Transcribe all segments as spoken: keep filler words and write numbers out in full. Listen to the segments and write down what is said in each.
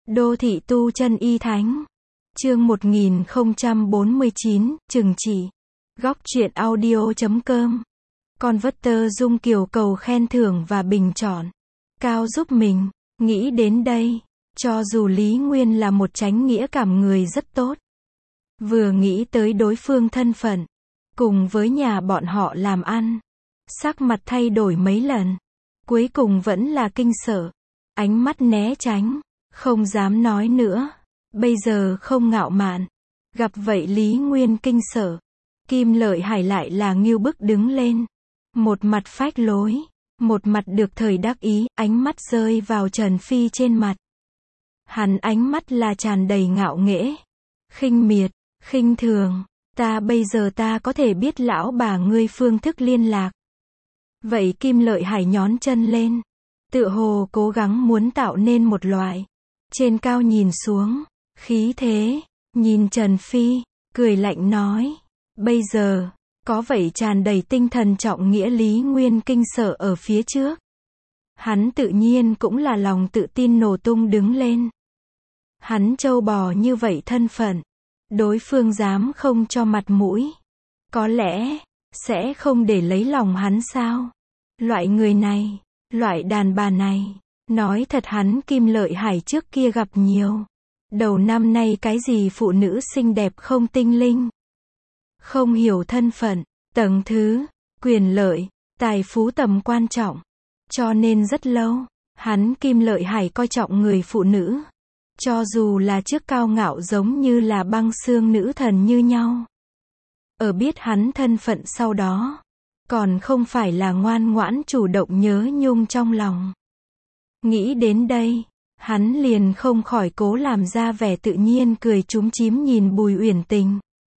Đô thị tu chân y thánh. Chương một nghìn không trăm bốn mươi chín, Trừng trị. Góc truyện audio chấm com. Converter Dung Kiều cầu khen thưởng và bình chọn. Cao giúp mình. Nghĩ đến đây, cho dù Lý Nguyên là một chánh nghĩa cảm người rất tốt. Vừa nghĩ tới đối phương thân phận, cùng với nhà bọn họ làm ăn, sắc mặt thay đổi mấy lần. Cuối cùng vẫn là kinh sợ. Ánh mắt né tránh, không dám nói nữa. Bây giờ không ngạo mạn. Gặp vậy Lý Nguyên kinh sợ. Kim Lợi Hải lại là ngưu bức đứng lên. Một mặt phách lối, một mặt được thời đắc ý, ánh mắt rơi vào Trần Phi trên mặt. Hắn ánh mắt là tràn đầy ngạo nghễ, khinh miệt, khinh thường. Ta bây giờ ta có thể biết lão bà ngươi phương thức liên lạc. Vậy Kim Lợi Hải nhón chân lên, tựa hồ cố gắng muốn tạo nên một loại trên cao nhìn xuống khí thế. Nhìn Trần Phi, cười lạnh nói, bây giờ có vậy tràn đầy tinh thần trọng nghĩa Lý Nguyên kinh sợ ở phía trước. Hắn tự nhiên cũng là lòng tự tin nổ tung đứng lên. Hắn trâu bò như vậy thân phận, đối phương dám không cho mặt mũi, có lẽ sẽ không để lấy lòng hắn sao? Loại người này, loại đàn bà này, nói thật hắn Kim Lợi Hải trước kia gặp nhiều. Đầu năm nay cái gì phụ nữ xinh đẹp không tinh linh, không hiểu thân phận, tầng thứ, quyền lợi, tài phú tầm quan trọng. Cho nên rất lâu, hắn Kim Lợi Hải coi trọng người phụ nữ. Cho dù là trước cao ngạo giống như là băng xương nữ thần như nhau. Ở biết hắn thân phận sau đó, còn không phải là ngoan ngoãn chủ động nhớ nhung trong lòng. Nghĩ đến đây, hắn liền không khỏi cố làm ra vẻ tự nhiên cười chúm chím nhìn Bùi Uyển Tình.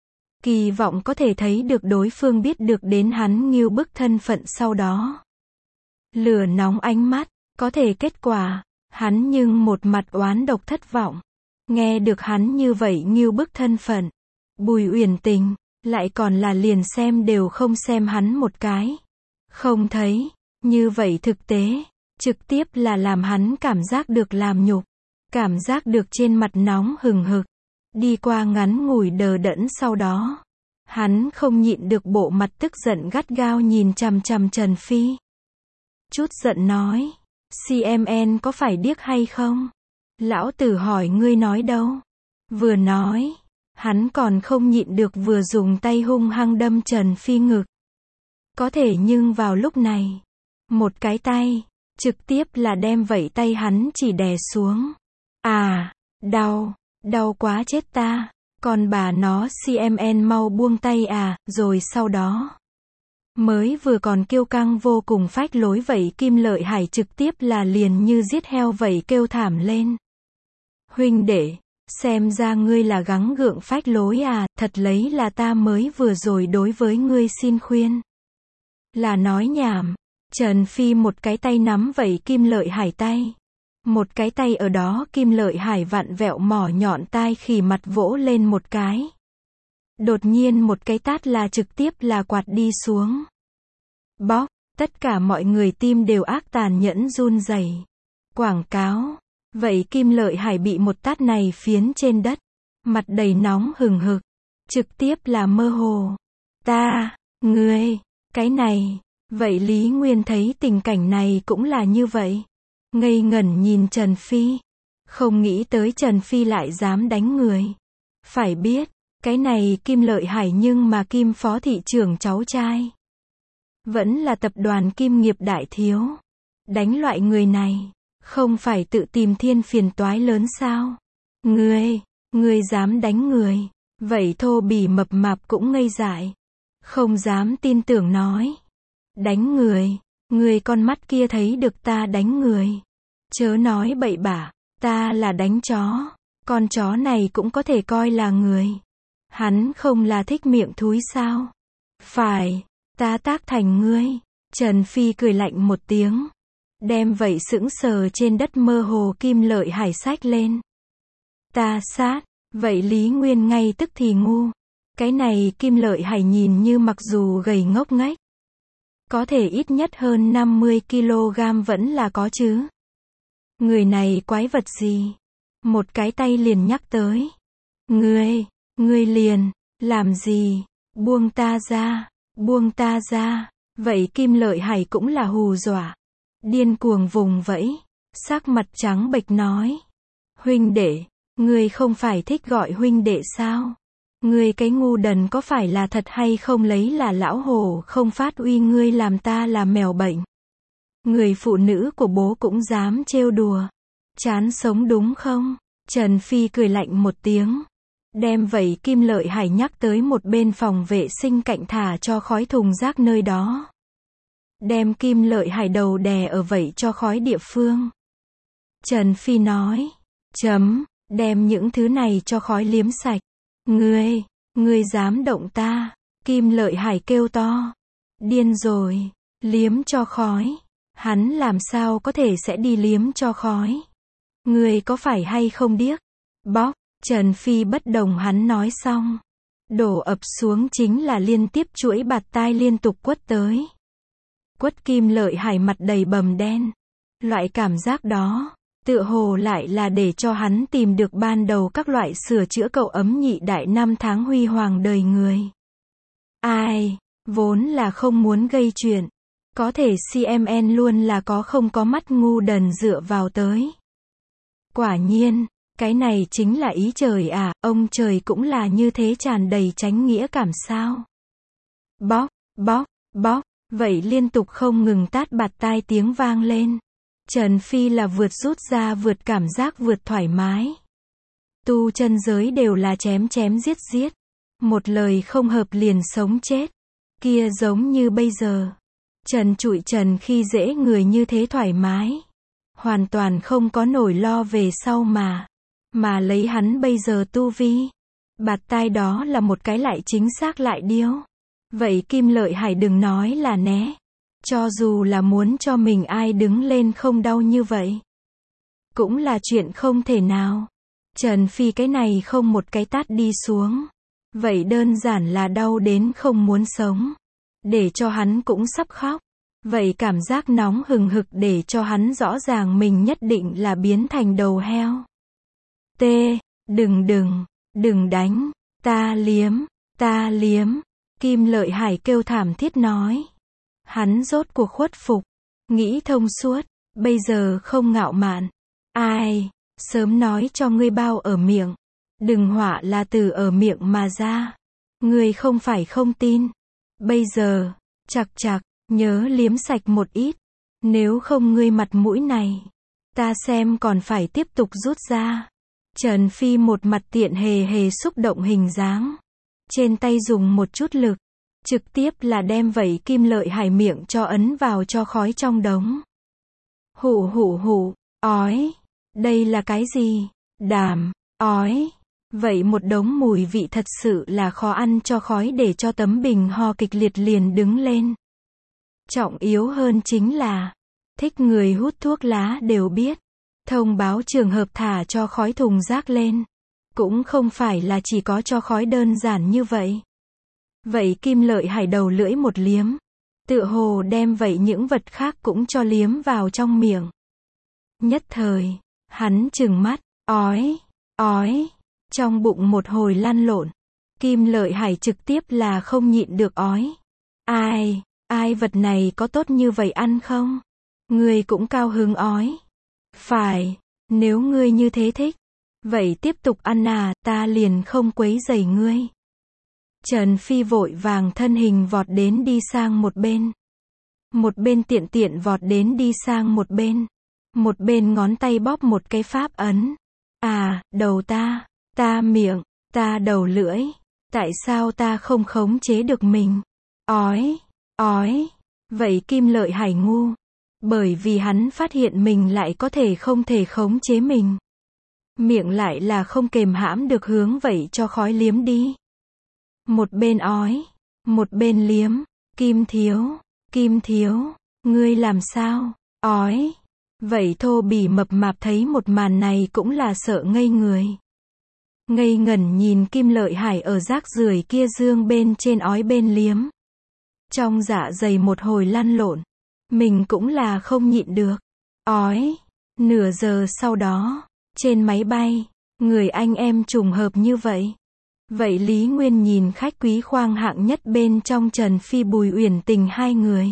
Kỳ vọng có thể thấy được đối phương biết được đến hắn ngưu bức thân phận sau đó. Lửa nóng ánh mắt, có thể kết quả, hắn nhưng một mặt oán độc thất vọng. Nghe được hắn như vậy ngưu bức thân phận, Bùi Uyển Tình lại còn là liền xem đều không xem hắn một cái. Không thấy, như vậy thực tế, trực tiếp là làm hắn cảm giác được làm nhục, cảm giác được trên mặt nóng hừng hực. Đi qua ngắn ngủi đờ đẫn sau đó, hắn không nhịn được bộ mặt tức giận gắt gao nhìn chằm chằm Trần Phi. Chút giận nói, xê em en có phải điếc hay không? Lão tử hỏi ngươi nói đâu? Vừa nói, hắn còn không nhịn được vừa dùng tay hung hăng đâm Trần Phi ngực. Có thể nhưng vào lúc này, một cái tay, trực tiếp là đem vẩy tay hắn chỉ đè xuống. À, đau, đau quá chết ta, còn bà nó xê em en mau buông tay à, rồi sau đó. Mới vừa còn kiêu căng vô cùng phách lối vậy Kim Lợi Hải trực tiếp là liền như giết heo vậy kêu thảm lên. Huynh đệ, xem ra ngươi là gắng gượng phách lối à, thật lấy là ta mới vừa rồi đối với ngươi xin khuyên. Là nói nhảm. Trần Phi một cái tay nắm vậy Kim Lợi Hải tay. Một cái tay ở đó Kim Lợi Hải vặn vẹo mỏ nhọn tai khỉ mặt vỗ lên một cái. Đột nhiên một cái tát là trực tiếp là quạt đi xuống. Bóc, tất cả mọi người tim đều ác tàn nhẫn run rẩy. Quảng cáo. Vậy Kim Lợi Hải bị một tát này phiến trên đất. Mặt đầy nóng hừng hực. Trực tiếp là mơ hồ. Ta, ngươi, cái này. Vậy Lý Nguyên thấy tình cảnh này cũng là như vậy. Ngây ngẩn nhìn Trần Phi. Không nghĩ tới Trần Phi lại dám đánh người. Phải biết, cái này Kim Lợi Hải nhưng mà Kim phó thị trưởng cháu trai. Vẫn là tập đoàn Kim nghiệp đại thiếu. Đánh loại người này, không phải tự tìm thiên phiền toái lớn sao? Ngươi, ngươi dám đánh người. Vậy thô bỉ mập mạp cũng ngây dại. Không dám tin tưởng nói. Đánh người, người con mắt kia thấy được ta đánh người. Chớ nói bậy bạ, ta là đánh chó, con chó này cũng có thể coi là người. Hắn không là thích miệng thúi sao? Phải, ta tác thành ngươi. Trần Phi cười lạnh một tiếng, đem vậy sững sờ trên đất mơ hồ Kim Lợi Hải xách lên. Ta sát, vậy Lý Nguyên ngay tức thì ngu. Cái này Kim Lợi Hải nhìn như mặc dù gầy ngốc nghếch, có thể ít nhất hơn năm mươi ki lô gam vẫn là có chứ. Người này quái vật gì? Một cái tay liền nhắc tới. Ngươi, ngươi liền, làm gì? Buông ta ra, buông ta ra. Vậy Kim Lợi Hải cũng là hù dọa. Điên cuồng vùng vẫy, sắc mặt trắng bệch nói. Huynh đệ, ngươi không phải thích gọi huynh đệ sao? Ngươi cái ngu đần có phải là thật hay không lấy là lão hồ không phát uy ngươi làm ta là mèo bệnh. Người phụ nữ của bố cũng dám trêu đùa. Chán sống đúng không? Trần Phi cười lạnh một tiếng. Đem vậy Kim Lợi Hải nhắc tới một bên phòng vệ sinh cạnh thả cho khói thùng rác nơi đó. Đem Kim Lợi Hải đầu đè ở vậy cho khói địa phương. Trần Phi nói. Chấm, đem những thứ này cho khói liếm sạch. Ngươi, ngươi dám động ta. Kim Lợi Hải kêu to. Điên rồi, liếm cho khói. Hắn làm sao có thể sẽ đi liếm cho khói. Ngươi có phải hay không điếc? Bóc, Trần Phi bất đồng hắn nói xong. Đổ ập xuống chính là liên tiếp chuỗi bạt tai liên tục quất tới. Quất Kim Lợi Hải mặt đầy bầm đen. Loại cảm giác đó, tựa hồ lại là để cho hắn tìm được ban đầu các loại sửa chữa cậu ấm nhị đại năm tháng huy hoàng đời người. Ai, vốn là không muốn gây chuyện. Có thể xê em en luôn là có không có mắt ngu đần dựa vào tới. Quả nhiên, cái này chính là ý trời à, ông trời cũng là như thế tràn đầy chánh nghĩa cảm sao. Bóc, bóc, bóc, vậy liên tục không ngừng tát bạt tai tiếng vang lên. Trần Phi là vượt rút ra vượt cảm giác vượt thoải mái. Tu chân giới đều là chém chém giết giết. Một lời không hợp liền sống chết. Kia giống như bây giờ. Trần trụi trần khi dễ người như thế thoải mái. Hoàn toàn không có nổi lo về sau mà. Mà lấy hắn bây giờ tu vi. Bạt tai đó là một cái lại chính xác lại điêu. Vậy Kim Lợi Hải đừng nói là né. Cho dù là muốn cho mình ai đứng lên không đau như vậy. Cũng là chuyện không thể nào. Trần Phi cái này không một cái tát đi xuống. Vậy đơn giản là đau đến không muốn sống. Để cho hắn cũng sắp khóc. Vậy cảm giác nóng hừng hực để cho hắn rõ ràng mình nhất định là biến thành đầu heo. T. Đừng đừng, đừng đánh. Ta liếm, ta liếm. Kim Lợi Hải kêu thảm thiết nói. Hắn rốt cuộc khuất phục. Nghĩ thông suốt. Bây giờ không ngạo mạn. Ai, sớm nói cho ngươi bao ở miệng. Đừng họa là từ ở miệng mà ra. Ngươi không phải không tin. Bây giờ, chặt chặt, nhớ liếm sạch một ít. Nếu không ngươi mặt mũi này, ta xem còn phải tiếp tục rút ra. Trần Phi một mặt tiện hề hề xúc động hình dáng. Trên tay dùng một chút lực. Trực tiếp là đem vẩy Kim Lợi Hải miệng cho ấn vào cho khói trong đống. Hủ hủ hủ, ói. Đây là cái gì? Đàm, ói. Vậy một đống mùi vị thật sự là khó ăn cho khói để cho tấm bình ho kịch liệt liền đứng lên. Trọng yếu hơn chính là, thích người hút thuốc lá đều biết. Thông báo trường hợp thả cho khói thùng rác lên. Cũng không phải là chỉ có cho khói đơn giản như vậy. Vậy Kim Lợi Hải đầu lưỡi một liếm. Tựa hồ đem vậy những vật khác cũng cho liếm vào trong miệng. Nhất thời, hắn trừng mắt, ói, ói. Trong bụng một hồi lăn lộn. Kim Lợi Hải trực tiếp là không nhịn được ói. Ai, ai vật này có tốt như vậy ăn không? Ngươi cũng cao hứng ói. Phải, nếu ngươi như thế thích. Vậy tiếp tục ăn à, ta liền không quấy rầy ngươi. Trần Phi vội vàng thân hình vọt đến đi sang một bên. Một bên tiện tiện vọt đến đi sang một bên. Một bên ngón tay bóp một cái pháp ấn. À, đầu ta, ta miệng, ta đầu lưỡi. Tại sao ta không khống chế được mình? Ói, ói. Vậy Kim Lợi Hải ngu. Bởi vì hắn phát hiện mình lại có thể không thể khống chế mình. Miệng lại là không kềm hãm được hướng vậy cho khói liếm đi. Một bên ói, một bên liếm. Kim thiếu, Kim thiếu, ngươi làm sao? Ói. Vậy thô bỉ mập mạp thấy một màn này cũng là sợ ngây người. Ngây ngẩn nhìn Kim Lợi Hải ở rác rưởi kia dương bên trên ói bên liếm. Trong dạ dày một hồi lăn lộn. Mình cũng là không nhịn được. Ói. Nửa giờ sau đó, Trên máy bay, người anh em trùng hợp như vậy. Vậy Lý Nguyên nhìn khách quý khoang hạng nhất bên trong Trần Phi Bùi Uyển Tình hai người.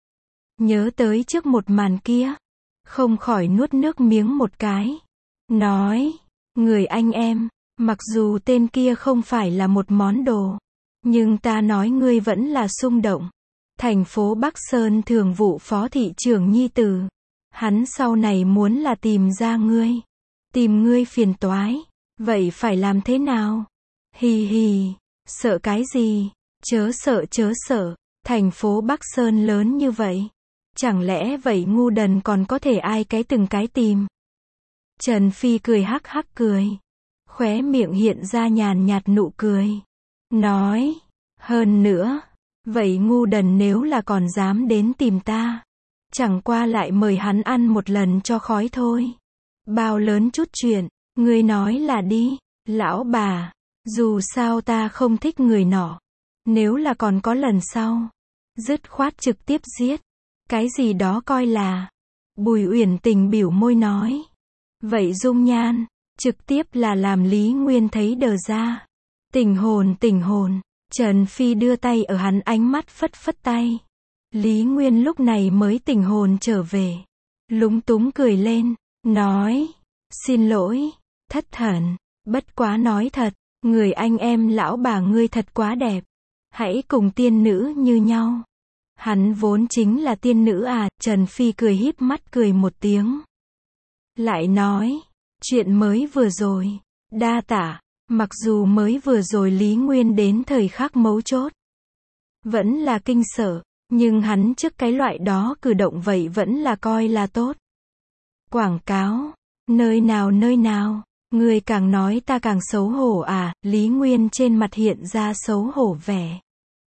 Nhớ tới trước một màn kia, không khỏi nuốt nước miếng một cái. Nói, người anh em, mặc dù tên kia không phải là một món đồ, nhưng ta nói ngươi vẫn là xung động. Thành phố Bắc Sơn thường vụ phó thị trưởng nhi tử. Hắn sau này muốn là tìm ra ngươi. Tìm ngươi phiền toái. Vậy phải làm thế nào? Hì hì, sợ cái gì? Chớ sợ chớ sợ, thành phố Bắc Sơn lớn như vậy. Chẳng lẽ vậy ngu đần còn có thể ai cái từng cái tìm? Trần Phi cười hắc hắc cười. Khóe miệng hiện ra nhàn nhạt nụ cười. Nói, hơn nữa, vậy ngu đần nếu là còn dám đến tìm ta, chẳng qua lại mời hắn ăn một lần cho khói thôi. Bao lớn chút chuyện, ngươi nói là đi, lão bà, dù sao ta không thích người nọ. Nếu là còn có lần sau, dứt khoát trực tiếp giết. Cái gì đó coi là. Bùi Uyển Tình biểu môi nói. Vậy dung nhan, trực tiếp là làm Lý Nguyên thấy đờ ra. Tình hồn tình hồn. Trần Phi đưa tay ở hắn ánh mắt phất phất tay. Lý Nguyên lúc này mới tình hồn trở về. Lúng túng cười lên, nói, xin lỗi, thất thần, bất quá nói thật, người anh em lão bà ngươi thật quá đẹp. Hãy cùng tiên nữ như nhau. Hắn vốn chính là tiên nữ à, Trần Phi cười híp mắt cười một tiếng. Lại nói, chuyện mới vừa rồi, đa tả. Mặc dù mới vừa rồi Lý Nguyên đến thời khắc mấu chốt, vẫn là kinh sợ, nhưng hắn trước cái loại đó cử động vậy vẫn là coi là tốt. Quảng cáo, nơi nào nơi nào, người càng nói ta càng xấu hổ à, Lý Nguyên trên mặt hiện ra xấu hổ vẻ.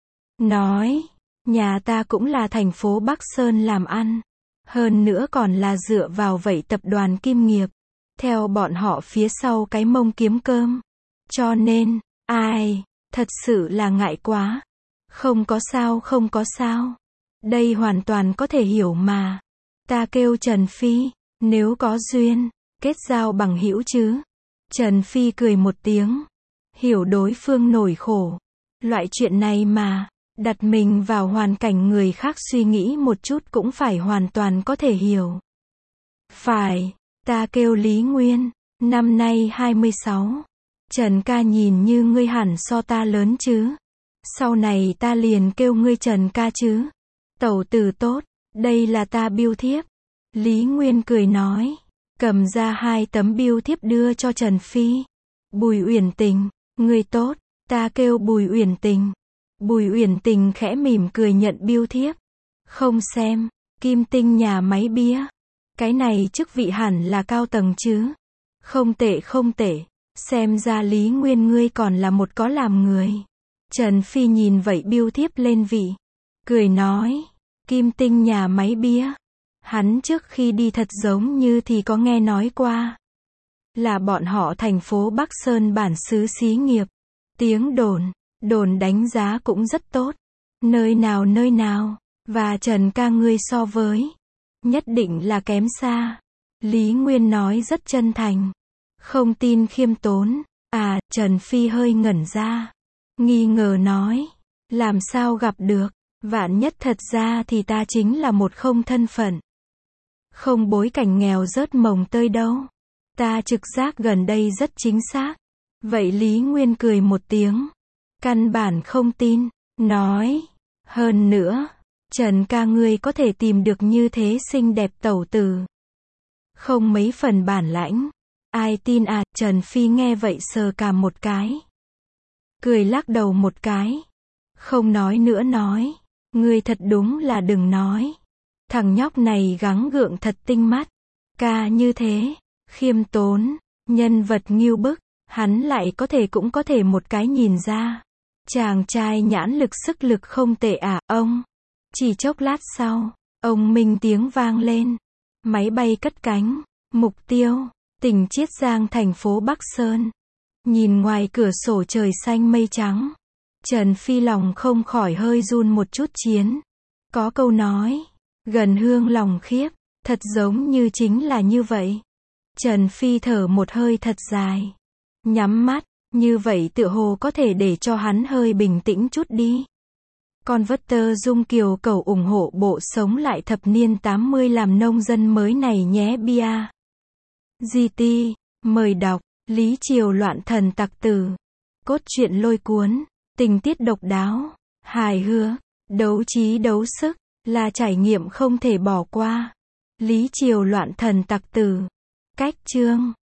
Nói, nhà ta cũng là thành phố Bắc Sơn làm ăn, hơn nữa còn là dựa vào vậy tập đoàn Kim Nghiệp, theo bọn họ phía sau cái mông kiếm cơm. Cho nên, ai, thật sự là ngại quá. Không có sao không có sao. Đây hoàn toàn có thể hiểu mà. Ta kêu Trần Phi, nếu có duyên, kết giao bằng hữu chứ. Trần Phi cười một tiếng. Hiểu đối phương nổi khổ. Loại chuyện này mà, đặt mình vào hoàn cảnh người khác suy nghĩ một chút cũng phải hoàn toàn có thể hiểu. Phải, ta kêu Lý Nguyên, năm nay hai mươi sáu. Trần ca nhìn như ngươi hẳn so ta lớn chứ. Sau này ta liền kêu ngươi Trần ca chứ. Tẩu tử tốt, đây là ta bưu thiếp. Lý Nguyên cười nói. Cầm ra hai tấm bưu thiếp đưa cho Trần Phi. Bùi Uyển Tình, ngươi tốt, ta kêu Bùi Uyển Tình. Bùi Uyển Tình khẽ mỉm cười nhận bưu thiếp. Không xem, Kim Tinh nhà máy bia. Cái này chức vị hẳn là cao tầng chứ. Không tệ không tệ. Xem ra Lý Nguyên ngươi còn là một có làm người. Trần Phi nhìn vậy bưu thiếp lên vị. Cười nói. Kim Tinh nhà máy bia. Hắn trước khi đi thật giống như thì có nghe nói qua. Là bọn họ thành phố Bắc Sơn bản xứ xí nghiệp. Tiếng đồn. Đồn đánh giá cũng rất tốt. Nơi nào nơi nào. Và Trần ca ngươi so với. Nhất định là kém xa. Lý Nguyên nói rất chân thành. Không tin khiêm tốn. À, Trần Phi hơi ngẩn ra. Nghi ngờ nói. Làm sao gặp được. Vạn nhất thật ra thì ta chính là một không thân phận. Không bối cảnh nghèo rớt mồng tơi đâu. Ta trực giác gần đây rất chính xác. Vậy Lý Nguyên cười một tiếng. Căn bản không tin. Nói. Hơn nữa. Trần ca ngươi có thể tìm được như thế xinh đẹp tẩu tử. Không mấy phần bản lãnh. Ai tin à, Trần Phi nghe vậy sờ cằm một cái. Cười lắc đầu một cái. Không nói nữa nói. Ngươi thật đúng là đừng nói. Thằng nhóc này gắng gượng thật tinh mắt. Ca như thế, khiêm tốn, nhân vật nghiêu bức, hắn lại có thể cũng có thể một cái nhìn ra. Chàng trai nhãn lực sức lực không tệ à, ông. Chỉ chốc lát sau, ông minh tiếng vang lên. Máy bay cất cánh, mục tiêu. Tỉnh Chiết Giang thành phố Bắc Sơn. Nhìn ngoài cửa sổ trời xanh mây trắng. Trần Phi lòng không khỏi hơi run một chút chiến. Có câu nói. Gần hương lòng khiếp. Thật giống như chính là như vậy. Trần Phi thở một hơi thật dài. Nhắm mắt, như vậy tựa hồ có thể để cho hắn hơi bình tĩnh chút đi. Converter Dung Kiều cầu ủng hộ bộ sống lại thập niên tám mươi làm nông dân mới này nhé bia. giê tê, mời đọc, Lý Triều loạn thần tặc tử. Cốt truyện lôi cuốn, tình tiết độc đáo, hài hước, đấu trí đấu sức, là trải nghiệm không thể bỏ qua. Lý Triều loạn thần tặc tử. Cách chương